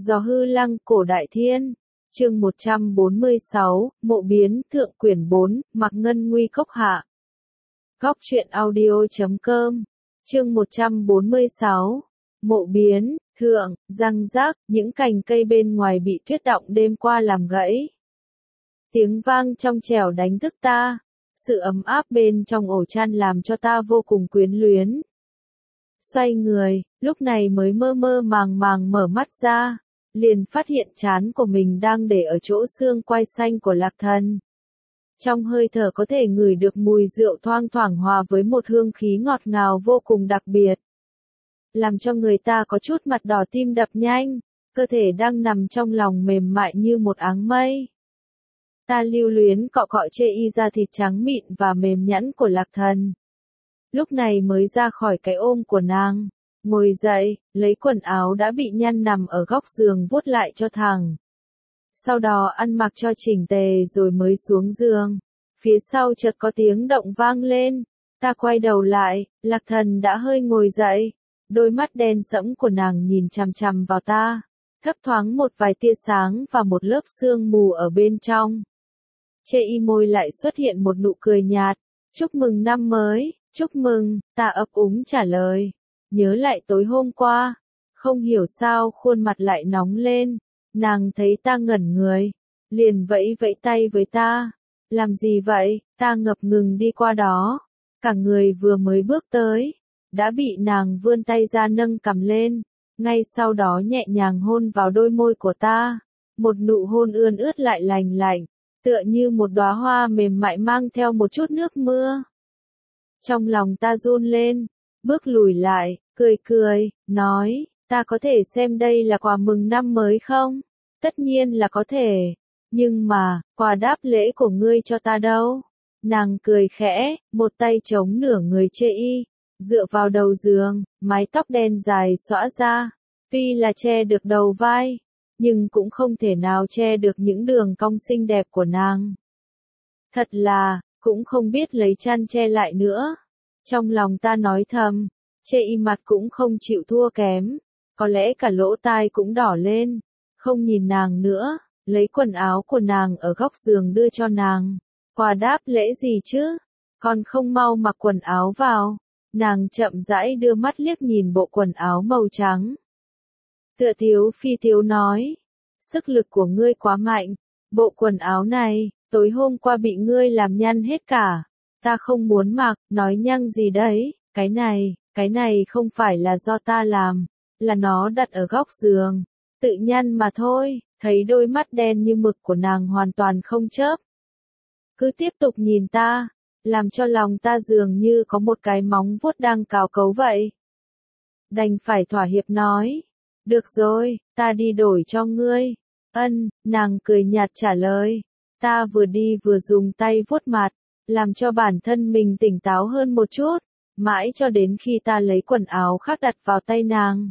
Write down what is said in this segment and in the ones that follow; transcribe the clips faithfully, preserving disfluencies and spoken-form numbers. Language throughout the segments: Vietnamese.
Gió hư lăng cổ đại thiên. Chương một trăm bốn mươi sáu, Mộ biến, thượng quyển bốn, Mạc Ngân nguy cốc hạ. Góc truyện audio chấm com. Chương một trăm bốn mươi sáu. Mộ biến, thượng, răng rác, những cành cây bên ngoài bị tuyết động đêm qua làm gãy. Tiếng vang trong trẻo đánh thức ta. Sự ấm áp bên trong ổ chăn làm cho ta vô cùng quyến luyến. Xoay người, lúc này mới mơ mơ màng màng mở mắt ra, liền phát hiện trán của mình đang để ở chỗ xương quai xanh của Lạc Thần. Trong hơi thở có thể ngửi được mùi rượu thoang thoảng hòa với một hương khí ngọt ngào vô cùng đặc biệt. Làm cho người ta có chút mặt đỏ tim đập nhanh, cơ thể đang nằm trong lòng mềm mại như một áng mây. Ta lưu luyến cọ cọ chê y da thịt trắng mịn và mềm nhẵn của Lạc Thần. Lúc này mới ra khỏi cái ôm của nàng, ngồi dậy, lấy quần áo đã bị nhăn nằm ở góc giường vuốt lại cho thẳng. Sau đó ăn mặc cho chỉnh tề rồi mới xuống giường. Phía sau chợt có tiếng động vang lên, ta quay đầu lại, Lạc Thần đã hơi ngồi dậy, đôi mắt đen sẫm của nàng nhìn chằm chằm vào ta, thấp thoáng một vài tia sáng và một lớp sương mù ở bên trong. Chê y môi lại xuất hiện một nụ cười nhạt, chúc mừng năm mới. Chúc mừng, ta ấp úng trả lời. Nhớ lại tối hôm qua, không hiểu sao khuôn mặt lại nóng lên, nàng thấy ta ngẩn người, liền vẫy vẫy tay với ta. Làm gì vậy? Ta ngập ngừng đi qua đó, cả người vừa mới bước tới, đã bị nàng vươn tay ra nâng cầm lên, ngay sau đó nhẹ nhàng hôn vào đôi môi của ta, một nụ hôn ươn ướt lại lành lạnh, tựa như một đóa hoa mềm mại mang theo một chút nước mưa. Trong lòng ta run lên, bước lùi lại, cười cười, nói, ta có thể xem đây là quà mừng năm mới không? Tất nhiên là có thể, nhưng mà, quà đáp lễ của ngươi cho ta đâu? Nàng cười khẽ, một tay chống nửa người chê y, dựa vào đầu giường, mái tóc đen dài xõa ra, tuy là che được đầu vai, nhưng cũng không thể nào che được những đường cong xinh đẹp của nàng. Thật là, cũng không biết lấy chăn che lại nữa. Trong lòng ta nói thầm, chê y mặt cũng không chịu thua kém, có lẽ cả lỗ tai cũng đỏ lên, không nhìn nàng nữa, lấy quần áo của nàng ở góc giường đưa cho nàng. Quà đáp lễ gì chứ? Còn không mau mặc quần áo vào. Nàng chậm rãi đưa mắt liếc nhìn bộ quần áo màu trắng. Tựa Tiếu Phi Tiếu nói, sức lực của ngươi quá mạnh, bộ quần áo này, tối hôm qua bị ngươi làm nhăn hết cả. Ta không muốn mặc, nói nhăng gì đấy, cái này, cái này không phải là do ta làm, là nó đặt ở góc giường, tự nhăn mà thôi. Thấy đôi mắt đen như mực của nàng hoàn toàn không chớp. Cứ tiếp tục nhìn ta, làm cho lòng ta dường như có một cái móng vuốt đang cào cấu vậy. Đành phải thỏa hiệp nói, được rồi, ta đi đổi cho ngươi. Ân, nàng cười nhạt trả lời, ta vừa đi vừa dùng tay vuốt mặt, làm cho bản thân mình tỉnh táo hơn một chút, mãi cho đến khi ta lấy quần áo khác đặt vào tay nàng.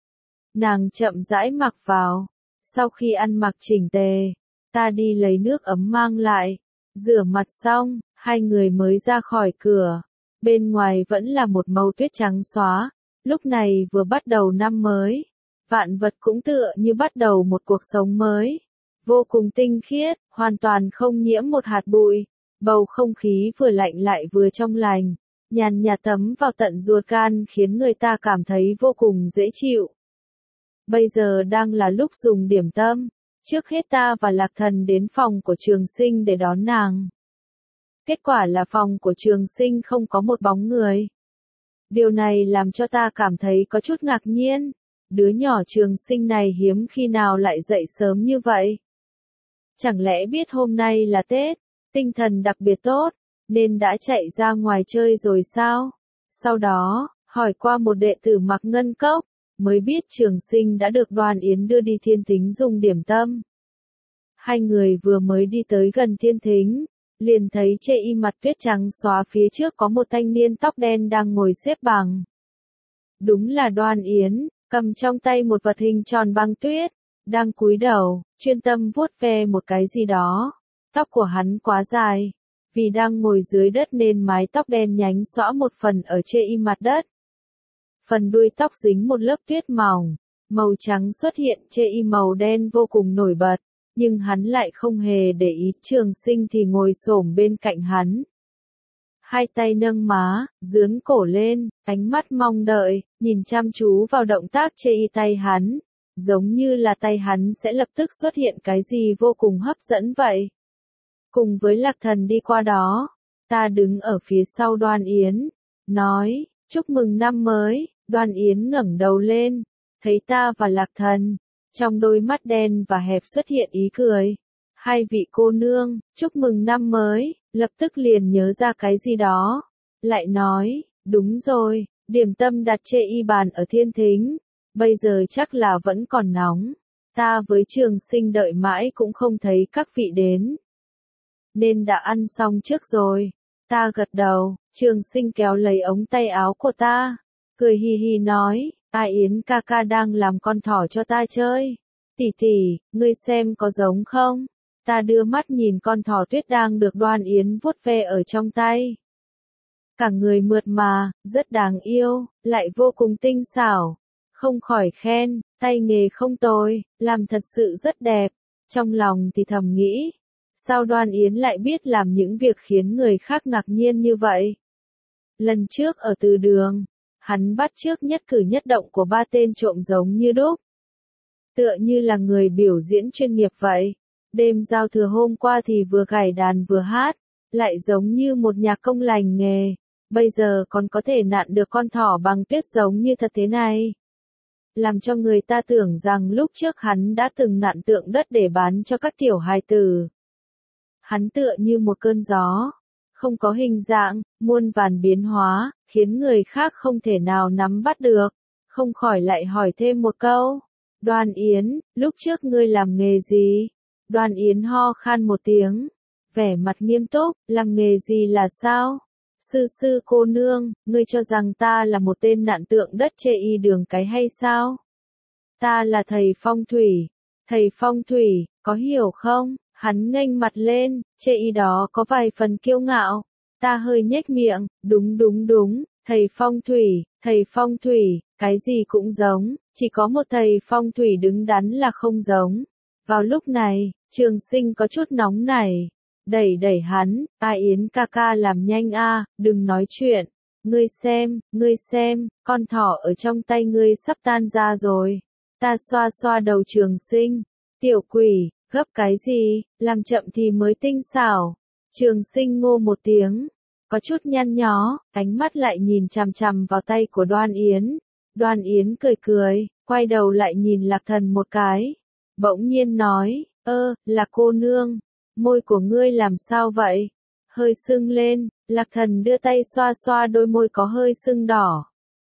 Nàng chậm rãi mặc vào, sau khi ăn mặc chỉnh tề, ta đi lấy nước ấm mang lại, rửa mặt xong, hai người mới ra khỏi cửa, bên ngoài vẫn là một màu tuyết trắng xóa, lúc này vừa bắt đầu năm mới, vạn vật cũng tựa như bắt đầu một cuộc sống mới, vô cùng tinh khiết, hoàn toàn không nhiễm một hạt bụi. Bầu không khí vừa lạnh lại vừa trong lành, nhàn nhạt thấm vào tận ruột gan khiến người ta cảm thấy vô cùng dễ chịu. Bây giờ đang là lúc dùng điểm tâm, trước hết ta và Lạc Thần đến phòng của Trường Sinh để đón nàng. Kết quả là phòng của Trường Sinh không có một bóng người. Điều này làm cho ta cảm thấy có chút ngạc nhiên, đứa nhỏ Trường Sinh này hiếm khi nào lại dậy sớm như vậy. Chẳng lẽ biết hôm nay là Tết? Tinh thần đặc biệt tốt, nên đã chạy ra ngoài chơi rồi sao? Sau đó, hỏi qua một đệ tử Mạc Ngân Cốc, mới biết Trường Sinh đã được Đoàn Yến đưa đi Thiên Thính dùng điểm tâm. Hai người vừa mới đi tới gần Thiên Thính, liền thấy chê y mặt tuyết trắng xóa phía trước có một thanh niên tóc đen đang ngồi xếp bằng. Đúng là Đoàn Yến, cầm trong tay một vật hình tròn băng tuyết, đang cúi đầu, chuyên tâm vuốt ve một cái gì đó. Tóc của hắn quá dài, vì đang ngồi dưới đất nên mái tóc đen nhánh xõa một phần ở chê y mặt đất. Phần đuôi tóc dính một lớp tuyết mỏng, Màu trắng xuất hiện, chê y màu đen vô cùng nổi bật, nhưng hắn lại không hề để ý, Trường Sinh thì ngồi xổm bên cạnh hắn. Hai tay nâng má, dướn cổ lên, ánh mắt mong đợi, nhìn chăm chú vào động tác chê y tay hắn, giống như là tay hắn sẽ lập tức xuất hiện cái gì vô cùng hấp dẫn vậy. Cùng với Lạc Thần đi qua đó, ta đứng ở phía sau Đoan Yến, nói, chúc mừng năm mới. Đoan Yến ngẩng đầu lên, thấy ta và Lạc Thần, trong đôi mắt đen và hẹp xuất hiện ý cười. Hai vị cô nương, chúc mừng năm mới, lập tức liền nhớ ra cái gì đó. Lại nói, đúng rồi, điểm tâm đặt chê y bàn ở Thiên Thính, bây giờ chắc là vẫn còn nóng. Ta với Trường Sinh đợi mãi cũng không thấy các vị đến. Nên đã ăn xong trước rồi. Ta gật đầu, Trường Sinh kéo lấy ống tay áo của ta, cười hì hì nói, A Yến ca ca đang làm con thỏ cho ta chơi. Tỷ tỷ, ngươi xem có giống không? Ta đưa mắt nhìn con thỏ tuyết đang được Đoan Yến vuốt ve ở trong tay. Cả người mượt mà, rất đáng yêu, lại vô cùng tinh xảo. Không khỏi khen, tay nghề không tồi, làm thật sự rất đẹp. Trong lòng thì thầm nghĩ, sao Đoan Yến lại biết làm những việc khiến người khác ngạc nhiên như vậy? Lần trước ở từ đường, hắn bắt chước nhất cử nhất động của ba tên trộm giống như đúc. Tựa như là người biểu diễn chuyên nghiệp vậy. Đêm giao thừa hôm qua thì vừa gảy đàn vừa hát, lại giống như một nhạc công lành nghề. Bây giờ còn có thể nặn được con thỏ bằng tuyết giống như thật thế này. Làm cho người ta tưởng rằng lúc trước hắn đã từng nặn tượng đất để bán cho các tiểu hài tử. Hắn tựa như một cơn gió, không có hình dạng, muôn vàn biến hóa, khiến người khác không thể nào nắm bắt được. Không khỏi lại hỏi thêm một câu, Đoan Yến, lúc trước ngươi làm nghề gì? Đoan Yến ho khan một tiếng, vẻ mặt nghiêm túc, làm nghề gì là sao? Sư sư cô nương, ngươi cho rằng ta là một tên nặn tượng đất chê y đường cái hay sao? Ta là thầy phong thủy. Thầy phong thủy, có hiểu không? Hắn nghênh mặt lên, chê y đó có vài phần kiêu ngạo. Ta hơi nhếch miệng, đúng đúng đúng, thầy phong thủy, thầy phong thủy, cái gì cũng giống, chỉ có một thầy phong thủy đứng đắn là không giống. Vào lúc này, Trường Sinh có chút nóng nảy, đẩy đẩy hắn, A Yến ca ca làm nhanh a, đừng nói chuyện, ngươi xem, ngươi xem, con thỏ ở trong tay ngươi sắp tan ra rồi. Ta xoa xoa đầu Trường Sinh, tiểu quỷ, gấp cái gì, làm chậm thì mới tinh xảo. Trường Sinh ngô một tiếng, có chút nhăn nhó, ánh mắt lại nhìn chằm chằm vào tay của Đoan Yến. Đoan Yến cười cười, quay đầu lại nhìn Lạc Thần một cái, bỗng nhiên nói, ơ, là cô nương, môi của ngươi làm sao vậy? Hơi sưng lên, Lạc Thần đưa tay xoa xoa đôi môi có hơi sưng đỏ.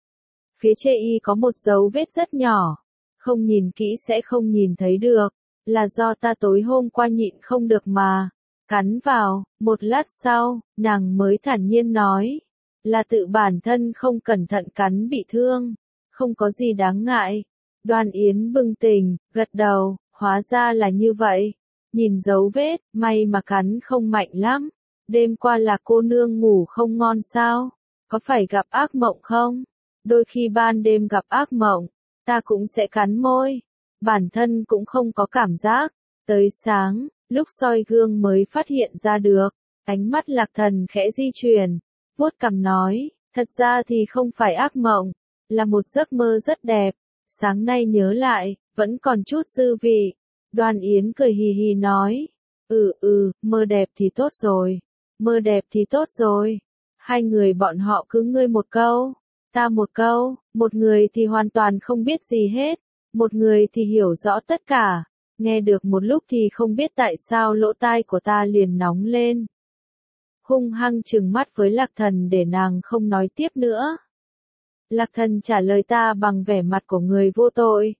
Phía chê y có một dấu vết rất nhỏ, không nhìn kỹ sẽ không nhìn thấy được, là do ta tối hôm qua nhịn không được mà. Cắn vào, một lát sau, nàng mới thản nhiên nói, là tự bản thân không cẩn thận cắn bị thương, không có gì đáng ngại. Đoan Yến bừng tỉnh, gật đầu, hóa ra là như vậy. Nhìn dấu vết, may mà cắn không mạnh lắm. Đêm qua là cô nương ngủ không ngon sao? Có phải gặp ác mộng không? Đôi khi ban đêm gặp ác mộng, ta cũng sẽ cắn môi. Bản thân cũng không có cảm giác. Tới sáng, lúc soi gương mới phát hiện ra được. Ánh mắt Lạc Thần khẽ di chuyển, vuốt cằm nói, thật ra thì không phải ác mộng, là một giấc mơ rất đẹp. Sáng nay nhớ lại, vẫn còn chút dư vị. Đoan Yến cười hì hì nói, ừ ừ, mơ đẹp thì tốt rồi, mơ đẹp thì tốt rồi. Hai người bọn họ cứ ngươi một câu, ta một câu, một người thì hoàn toàn không biết gì hết, một người thì hiểu rõ tất cả. Nghe được một lúc thì không biết tại sao lỗ tai của ta liền nóng lên. Hung hăng trừng mắt với Lạc Thần để nàng không nói tiếp nữa. Lạc Thần trả lời ta bằng vẻ mặt của người vô tội.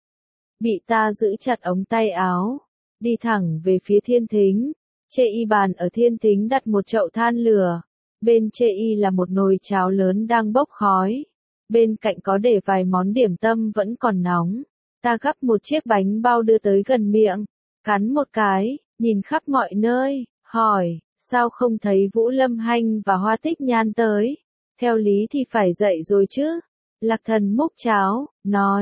Bị ta giữ chặt ống tay áo, đi thẳng về phía Thiên Thính. Chê y bàn ở Thiên Thính đặt một chậu than lửa. Bên chê y là một nồi cháo lớn đang bốc khói. Bên cạnh có để vài món điểm tâm vẫn còn nóng. Ta gắp một chiếc bánh bao đưa tới gần miệng, cắn một cái, nhìn khắp mọi nơi, hỏi, sao không thấy Vũ Lâm Hanh và Hoa Tích Nhan tới? Theo lý thì phải dậy rồi chứ. Lạc Thần múc cháo, nói,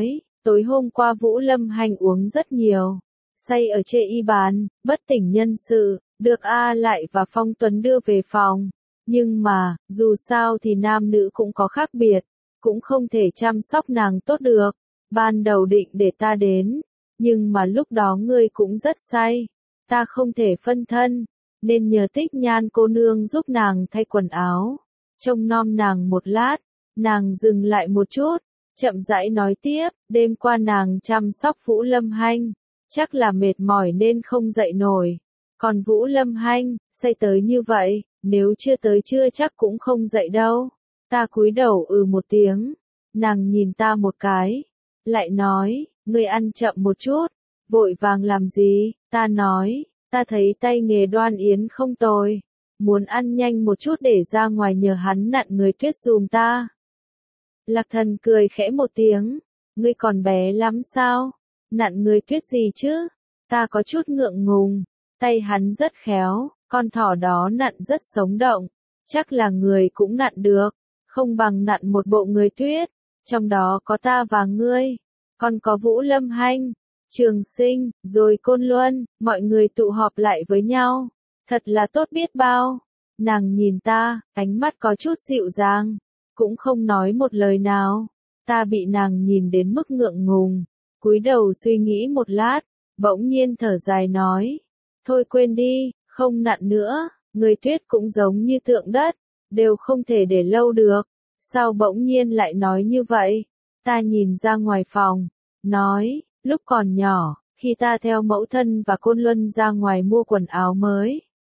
Tối hôm qua Vũ Lâm Hành uống rất nhiều, say ở chê y bàn, bất tỉnh nhân sự, được A Lại và Phong Tuấn đưa về phòng. Nhưng mà, dù sao thì nam nữ cũng có khác biệt, cũng không thể chăm sóc nàng tốt được. Ban đầu định để ta đến, nhưng mà lúc đó ngươi cũng rất say, ta không thể phân thân, nên nhờ Tích Nhan cô nương giúp nàng thay quần áo, trông nom nàng một lát. Nàng dừng lại một chút, chậm rãi nói tiếp, đêm qua nàng chăm sóc Vũ Lâm Hanh, chắc là mệt mỏi nên không dậy nổi. Còn Vũ Lâm Hanh, say tới như vậy, nếu chưa tới trưa chắc cũng không dậy đâu. Ta cúi đầu ừ một tiếng, nàng nhìn ta một cái, lại nói, ngươi ăn chậm một chút, vội vàng làm gì? Ta nói, ta thấy tay nghề Đoan Yến không tồi, muốn ăn nhanh một chút để ra ngoài nhờ hắn nặn người tuyết dùm ta. Lạc Thần cười khẽ một tiếng, ngươi còn bé lắm sao? Nặn người tuyết gì chứ? Ta có chút ngượng ngùng, tay hắn rất khéo, con thỏ đó nặn rất sống động, chắc là người cũng nặn được, không bằng nặn một bộ người tuyết, trong đó có ta và ngươi, còn có Vũ Lâm Hanh, Trường Sinh, rồi Côn Luân, mọi người tụ họp lại với nhau, thật là tốt biết bao. Nàng nhìn ta, ánh mắt có chút dịu dàng, cũng không nói một lời nào. Ta bị nàng nhìn đến mức ngượng ngùng, cúi đầu suy nghĩ một lát, bỗng nhiên thở dài nói, thôi quên đi, không nặn nữa, người tuyết cũng giống như tượng đất, đều không thể để lâu được. Sao bỗng nhiên lại nói như vậy? Ta nhìn ra ngoài phòng, nói, lúc còn nhỏ, khi ta theo mẫu thân và Côn Luân ra ngoài mua quần áo mới,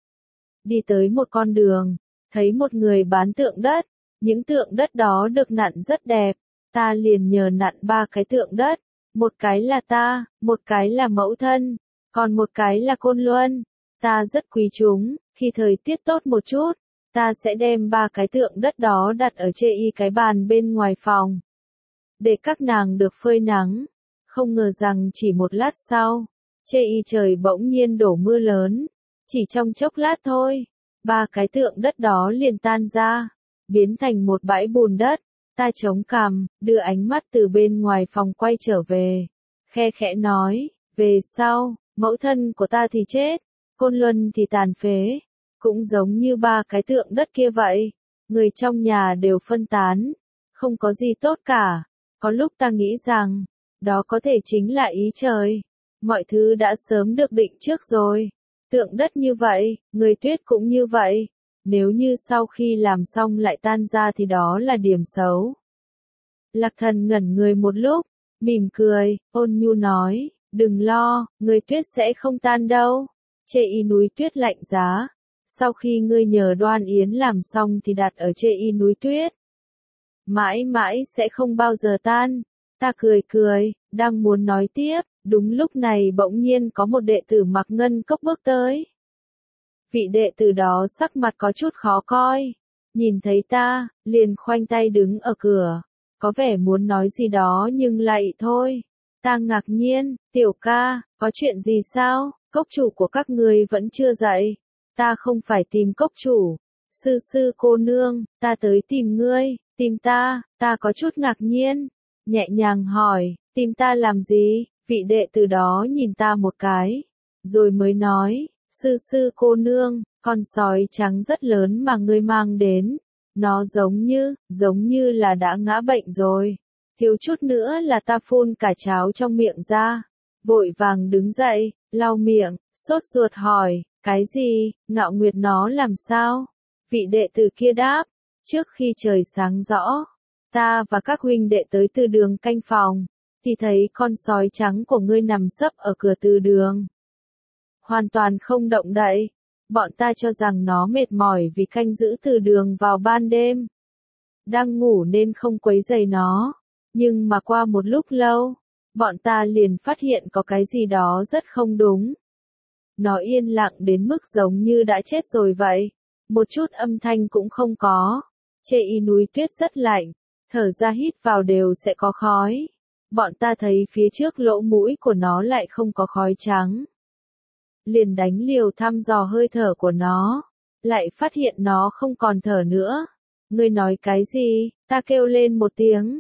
đi tới một con đường, thấy một người bán tượng đất, những tượng đất đó được nặn rất đẹp, ta liền nhờ nặn ba cái tượng đất, một cái là ta, một cái là mẫu thân, còn một cái là Côn Luân. Ta rất quý chúng, khi thời tiết tốt một chút, ta sẽ đem ba cái tượng đất đó đặt ở chê y cái bàn bên ngoài phòng, để các nàng được phơi nắng. Không ngờ rằng chỉ một lát sau, chê y trời bỗng nhiên đổ mưa lớn, chỉ trong chốc lát thôi, ba cái tượng đất đó liền tan ra, biến thành một bãi bùn đất. Ta chống cằm, đưa ánh mắt từ bên ngoài phòng quay trở về, khe khẽ nói, về sau, mẫu thân của ta thì chết, Côn Luân thì tàn phế, cũng giống như ba cái tượng đất kia vậy, người trong nhà đều phân tán, không có gì tốt cả. Có lúc ta nghĩ rằng, đó có thể chính là ý trời, mọi thứ đã sớm được định trước rồi, tượng đất như vậy, người tuyết cũng như vậy, nếu như sau khi làm xong lại tan ra thì đó là điểm xấu. Lạc Thần ngẩn người một lúc, mỉm cười, ôn nhu nói, đừng lo, người tuyết sẽ không tan đâu. Chê y núi tuyết lạnh giá, sau khi ngươi nhờ Đoan Yến làm xong thì đặt ở chê y núi tuyết, mãi mãi sẽ không bao giờ tan. Ta cười cười, đang muốn nói tiếp, đúng lúc này bỗng nhiên có một đệ tử mặc ngân cốc bước tới. Vị đệ tử đó sắc mặt có chút khó coi, nhìn thấy ta, liền khoanh tay đứng ở cửa, có vẻ muốn nói gì đó nhưng lại thôi. Ta ngạc nhiên, tiểu ca, có chuyện gì sao? Cốc chủ của các người vẫn chưa dậy. Ta không phải tìm cốc chủ. Sư sư cô nương, ta tới tìm ngươi, tìm ta. Ta có chút ngạc nhiên, nhẹ nhàng hỏi, tìm ta làm gì? Vị đệ tử đó nhìn ta một cái, rồi mới nói, sư sư cô nương, con sói trắng rất lớn mà ngươi mang đến, nó giống như, giống như là đã ngã bệnh rồi, thiếu chút nữa là ta phun cả cháo trong miệng ra. Vội vàng đứng dậy, lau miệng, sốt ruột hỏi, cái gì? Ngạo Nguyệt nó làm sao? Vị đệ tử kia đáp, trước khi trời sáng rõ, ta và các huynh đệ tới từ đường canh phòng, thì thấy con sói trắng của ngươi nằm sấp ở cửa từ đường, hoàn toàn không động đậy. Bọn ta cho rằng nó mệt mỏi vì canh giữ từ đường vào ban đêm, đang ngủ nên không quấy rầy nó. Nhưng mà qua một lúc lâu, bọn ta liền phát hiện có cái gì đó rất không đúng. Nó yên lặng đến mức giống như đã chết rồi vậy, một chút âm thanh cũng không có. Chê y núi tuyết rất lạnh, thở ra hít vào đều sẽ có khói. Bọn ta thấy phía trước lỗ mũi của nó lại không có khói trắng, liền đánh liều thăm dò hơi thở của nó, lại phát hiện nó không còn thở nữa. Ngươi nói cái gì? Ta kêu lên một tiếng,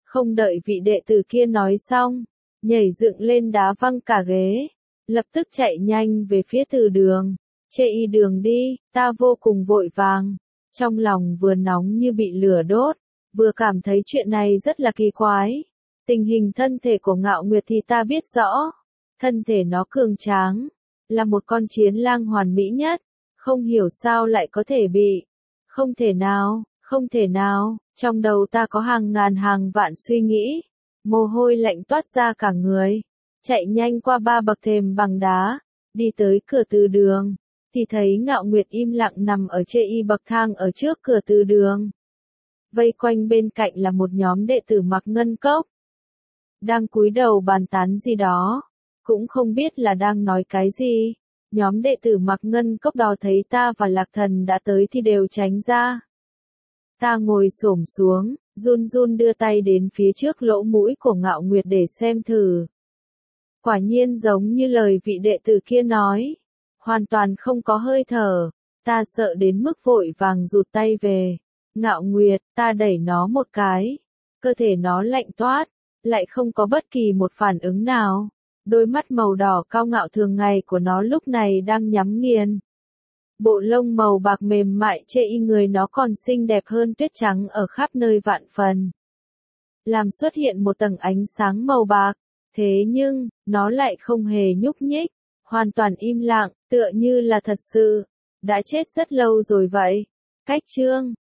Không đợi vị đệ tử kia nói xong, nhảy dựng lên đá văng cả ghế, lập tức chạy nhanh về phía từ đường. Chê y đường đi, ta vô cùng vội vàng, trong lòng vừa nóng như bị lửa đốt, vừa cảm thấy chuyện này rất là kỳ quái. Tình hình thân thể của Ngạo Nguyệt thì ta biết rõ, thân thể nó cường tráng, là một con chiến lang hoàn mỹ nhất, không hiểu sao lại có thể bị. Không thể nào, không thể nào, trong đầu ta có hàng ngàn hàng vạn suy nghĩ, mồ hôi lạnh toát ra cả người, chạy nhanh qua ba bậc thềm bằng đá, đi tới cửa từ đường, thì thấy Ngạo Nguyệt im lặng nằm ở chê y bậc thang ở trước cửa từ đường. Vây quanh bên cạnh là một nhóm đệ tử mặc ngân cốc, đang cúi đầu bàn tán gì đó, cũng không biết là đang nói cái gì. Nhóm đệ tử mặc ngân cốc đó thấy ta và Lạc Thần đã tới thì đều tránh ra. Ta ngồi xổm xuống, run run đưa tay đến phía trước lỗ mũi của Ngạo Nguyệt để xem thử. Quả nhiên giống như lời vị đệ tử kia nói, hoàn toàn không có hơi thở. Ta sợ đến mức vội vàng rụt tay về. Ngạo Nguyệt, ta đẩy nó một cái, cơ thể nó lạnh toát, lại không có bất kỳ một phản ứng nào. Đôi mắt màu đỏ cao ngạo thường ngày của nó lúc này đang nhắm nghiền. Bộ lông màu bạc mềm mại chê y người nó còn xinh đẹp hơn tuyết trắng ở khắp nơi vạn phần. Làm xuất hiện một tầng ánh sáng màu bạc, thế nhưng, nó lại không hề nhúc nhích, hoàn toàn im lặng, tựa như là thật sự, đã chết rất lâu rồi vậy. Cách chương